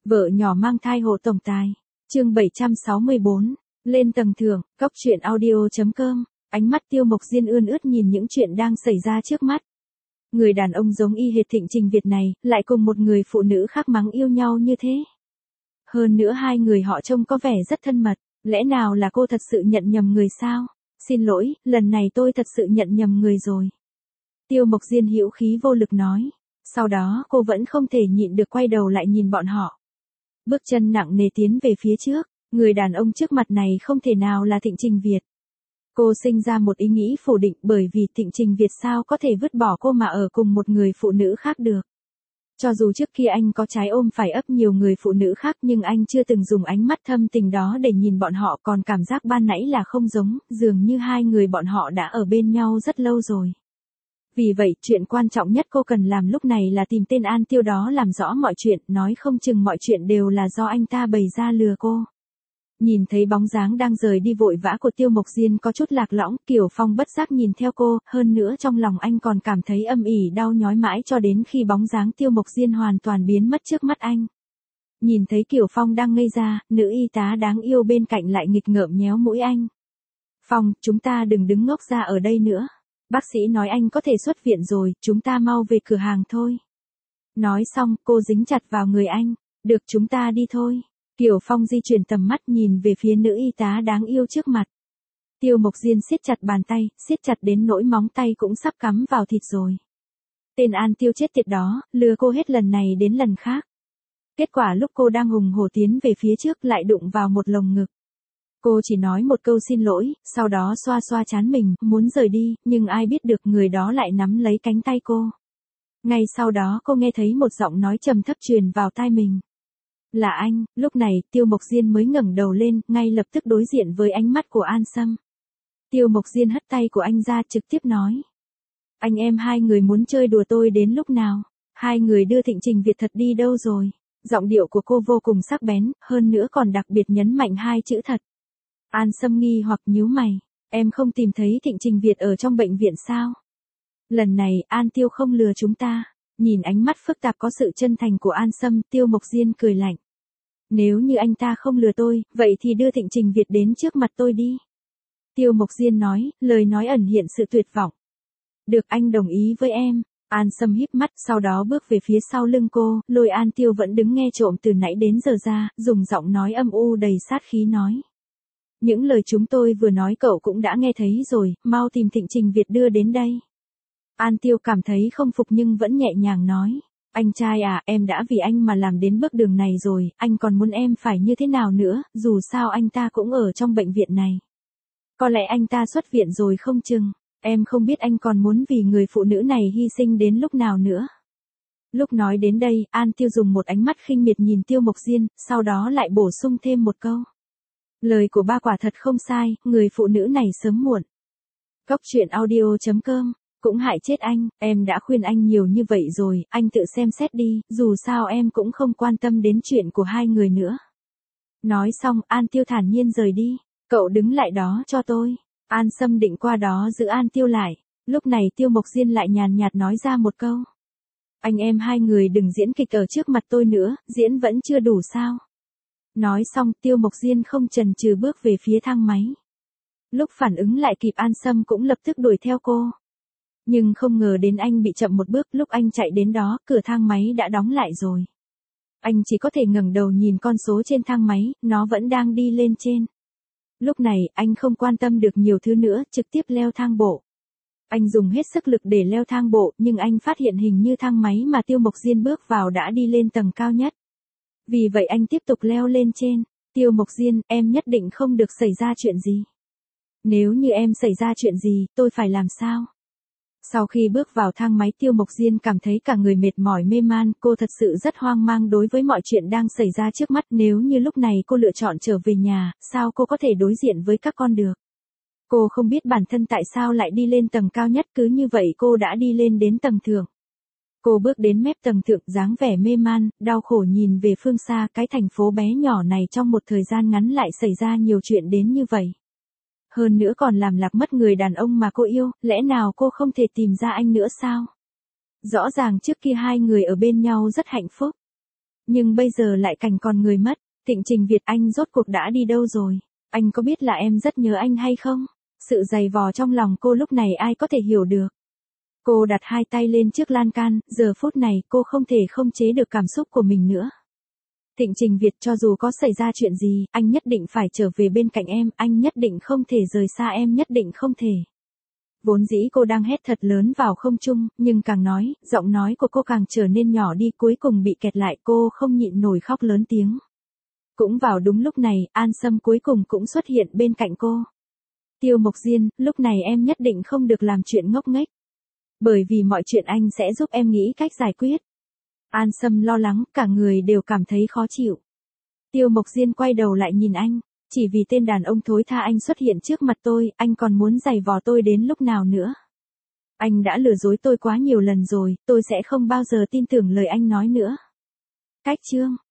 Vợ nhỏ mang thai hộ tổng tài. Chương 764. Lên tầng thượng, Cóc truyện audio.com. Ánh mắt Tiêu Mộc Diên ươn ướt nhìn những chuyện đang xảy ra trước mắt. Người đàn ông giống y hệt Thịnh Trình Việt này, lại cùng một người phụ nữ khác mắng yêu nhau như thế. Hơn nữa hai người họ trông có vẻ rất thân mật, lẽ nào là cô thật sự nhận nhầm người sao? Xin lỗi, lần này tôi thật sự nhận nhầm người rồi. Tiêu Mộc Diên hữu khí vô lực nói. Sau đó cô vẫn không thể nhịn được quay đầu lại nhìn bọn họ. Bước chân nặng nề tiến về phía trước, người đàn ông trước mặt này không thể nào là Thịnh Trình Việt. Cô sinh ra một ý nghĩ phủ định bởi vì Thịnh Trình Việt sao có thể vứt bỏ cô mà ở cùng một người phụ nữ khác được. Cho dù trước kia anh có trái ôm phải ấp nhiều người phụ nữ khác nhưng anh chưa từng dùng ánh mắt thâm tình đó để nhìn bọn họ, còn cảm giác ban nãy là không giống, dường như hai người bọn họ đã ở bên nhau rất lâu rồi. Vì vậy, chuyện quan trọng nhất cô cần làm lúc này là tìm tên An Tiêu đó làm rõ mọi chuyện, nói không chừng mọi chuyện đều là do anh ta bày ra lừa cô. Nhìn thấy bóng dáng đang rời đi vội vã của Tiêu Mộc Diên có chút lạc lõng, Kiều Phong bất giác nhìn theo cô, hơn nữa trong lòng anh còn cảm thấy âm ỉ đau nhói mãi cho đến khi bóng dáng Tiêu Mộc Diên hoàn toàn biến mất trước mắt anh. Nhìn thấy Kiều Phong đang ngây ra, nữ y tá đáng yêu bên cạnh lại nghịch ngợm nhéo mũi anh. Phong, chúng ta đừng đứng ngốc ra ở đây nữa. Bác sĩ nói anh có thể xuất viện rồi, chúng ta mau về cửa hàng thôi. Nói xong, cô dính chặt vào người anh. Được, chúng ta đi thôi. Kiều Phong di chuyển tầm mắt nhìn về phía nữ y tá đáng yêu trước mặt. Tiêu Mộc Diên siết chặt bàn tay, siết chặt đến nỗi móng tay cũng sắp cắm vào thịt rồi. Tên An Tiêu chết tiệt đó, lừa cô hết lần này đến lần khác. Kết quả lúc cô đang hùng hổ tiến về phía trước lại đụng vào một lồng ngực. Cô chỉ nói một câu xin lỗi, sau đó xoa xoa trán mình, muốn rời đi, nhưng ai biết được người đó lại nắm lấy cánh tay cô. Ngay sau đó cô nghe thấy một giọng nói trầm thấp truyền vào tai mình. Là anh. Lúc này, Tiêu Mộc Diên mới ngẩng đầu lên, ngay lập tức đối diện với ánh mắt của An Sâm. Tiêu Mộc Diên hất tay của anh ra trực tiếp nói. Anh em hai người muốn chơi đùa tôi đến lúc nào? Hai người đưa Thịnh Trình Việt thật đi đâu rồi? Giọng điệu của cô vô cùng sắc bén, hơn nữa còn đặc biệt nhấn mạnh hai chữ thật. An Sâm nghi hoặc nhíu mày. Em không tìm thấy Thịnh Trình Việt ở trong bệnh viện sao? Lần này, An Tiêu không lừa chúng ta. Nhìn ánh mắt phức tạp có sự chân thành của An Sâm, Tiêu Mộc Diên cười lạnh. Nếu như anh ta không lừa tôi, vậy thì đưa Thịnh Trình Việt đến trước mặt tôi đi. Tiêu Mộc Diên nói, lời nói ẩn hiện sự tuyệt vọng. Được, anh đồng ý với em. An Sâm híp mắt, sau đó bước về phía sau lưng cô, lôi An Tiêu vẫn đứng nghe trộm từ nãy đến giờ ra, dùng giọng nói âm u đầy sát khí nói. Những lời chúng tôi vừa nói cậu cũng đã nghe thấy rồi, mau tìm Thịnh Trình Việt đưa đến đây. An Tiêu cảm thấy không phục nhưng vẫn nhẹ nhàng nói. Anh trai à, em đã vì anh mà làm đến bước đường này rồi, anh còn muốn em phải như thế nào nữa, dù sao anh ta cũng ở trong bệnh viện này. Có lẽ anh ta xuất viện rồi không chừng, em không biết anh còn muốn vì người phụ nữ này hy sinh đến lúc nào nữa. Lúc nói đến đây, An Tiêu dùng một ánh mắt khinh miệt nhìn Tiêu Mộc Diên, sau đó lại bổ sung thêm một câu. Lời của ba quả thật không sai, người phụ nữ này sớm muộn. Cóc truyện audio.com. Cũng hại chết anh, em đã khuyên anh nhiều như vậy rồi, anh tự xem xét đi, dù sao em cũng không quan tâm đến chuyện của hai người nữa. Nói xong, An Tiêu thản nhiên rời đi. Cậu đứng lại đó cho tôi. An Sâm định qua đó giữ An Tiêu lại. Lúc này Tiêu Mộc Diên lại nhàn nhạt nói ra một câu. Anh em hai người đừng diễn kịch ở trước mặt tôi nữa, diễn vẫn chưa đủ sao. Nói xong, Tiêu Mộc Diên không chần chừ bước về phía thang máy. Lúc phản ứng lại kịp, An Sâm cũng lập tức đuổi theo cô. Nhưng không ngờ đến anh bị chậm một bước, lúc anh chạy đến đó, cửa thang máy đã đóng lại rồi. Anh chỉ có thể ngẩng đầu nhìn con số trên thang máy, nó vẫn đang đi lên trên. Lúc này, anh không quan tâm được nhiều thứ nữa, trực tiếp leo thang bộ. Anh dùng hết sức lực để leo thang bộ, nhưng anh phát hiện hình như thang máy mà Tiêu Mộc Diên bước vào đã đi lên tầng cao nhất. Vì vậy anh tiếp tục leo lên trên. Tiêu Mộc Diên, em nhất định không được xảy ra chuyện gì. Nếu như em xảy ra chuyện gì, tôi phải làm sao? Sau khi bước vào thang máy, Tiêu Mộc Diên cảm thấy cả người mệt mỏi mê man, cô thật sự rất hoang mang đối với mọi chuyện đang xảy ra trước mắt. Nếu như lúc này cô lựa chọn trở về nhà, sao cô có thể đối diện với các con được? Cô không biết bản thân tại sao lại đi lên tầng cao nhất, cứ như vậy cô đã đi lên đến tầng thượng. Cô bước đến mép tầng thượng, dáng vẻ mê man, đau khổ nhìn về phương xa, cái thành phố bé nhỏ này trong một thời gian ngắn lại xảy ra nhiều chuyện đến như vậy. Hơn nữa còn làm lạc mất người đàn ông mà cô yêu, lẽ nào cô không thể tìm ra anh nữa sao? Rõ ràng trước kia hai người ở bên nhau rất hạnh phúc. nhưng bây giờ lại cảnh còn người mất. Thịnh Trình Việt, anh rốt cuộc đã đi đâu rồi? Anh có biết là em rất nhớ anh hay không? Sự dày vò trong lòng cô lúc này ai có thể hiểu được. Cô đặt hai tay lên trước lan can, giờ phút này cô không thể không chế được cảm xúc của mình nữa. Thịnh Trình Việt, cho dù có xảy ra chuyện gì, anh nhất định phải trở về bên cạnh em, anh nhất định không thể rời xa em, nhất định không thể. Vốn dĩ cô đang hét thật lớn vào không trung, nhưng càng nói, giọng nói của cô càng trở nên nhỏ đi, cuối cùng bị kẹt lại, cô không nhịn nổi khóc lớn tiếng. Cũng vào đúng lúc này, An Sâm cuối cùng cũng xuất hiện bên cạnh cô. Tiêu Mộc Diên, lúc này em nhất định không được làm chuyện ngốc nghếch. Bởi vì mọi chuyện anh sẽ giúp em nghĩ cách giải quyết. An Sâm lo lắng, cả người đều cảm thấy khó chịu. Tiêu Mộc Diên quay đầu lại nhìn anh, chỉ vì tên đàn ông thối tha anh xuất hiện trước mặt tôi, anh còn muốn giày vò tôi đến lúc nào nữa. Anh đã lừa dối tôi quá nhiều lần rồi, tôi sẽ không bao giờ tin tưởng lời anh nói nữa. Cách chương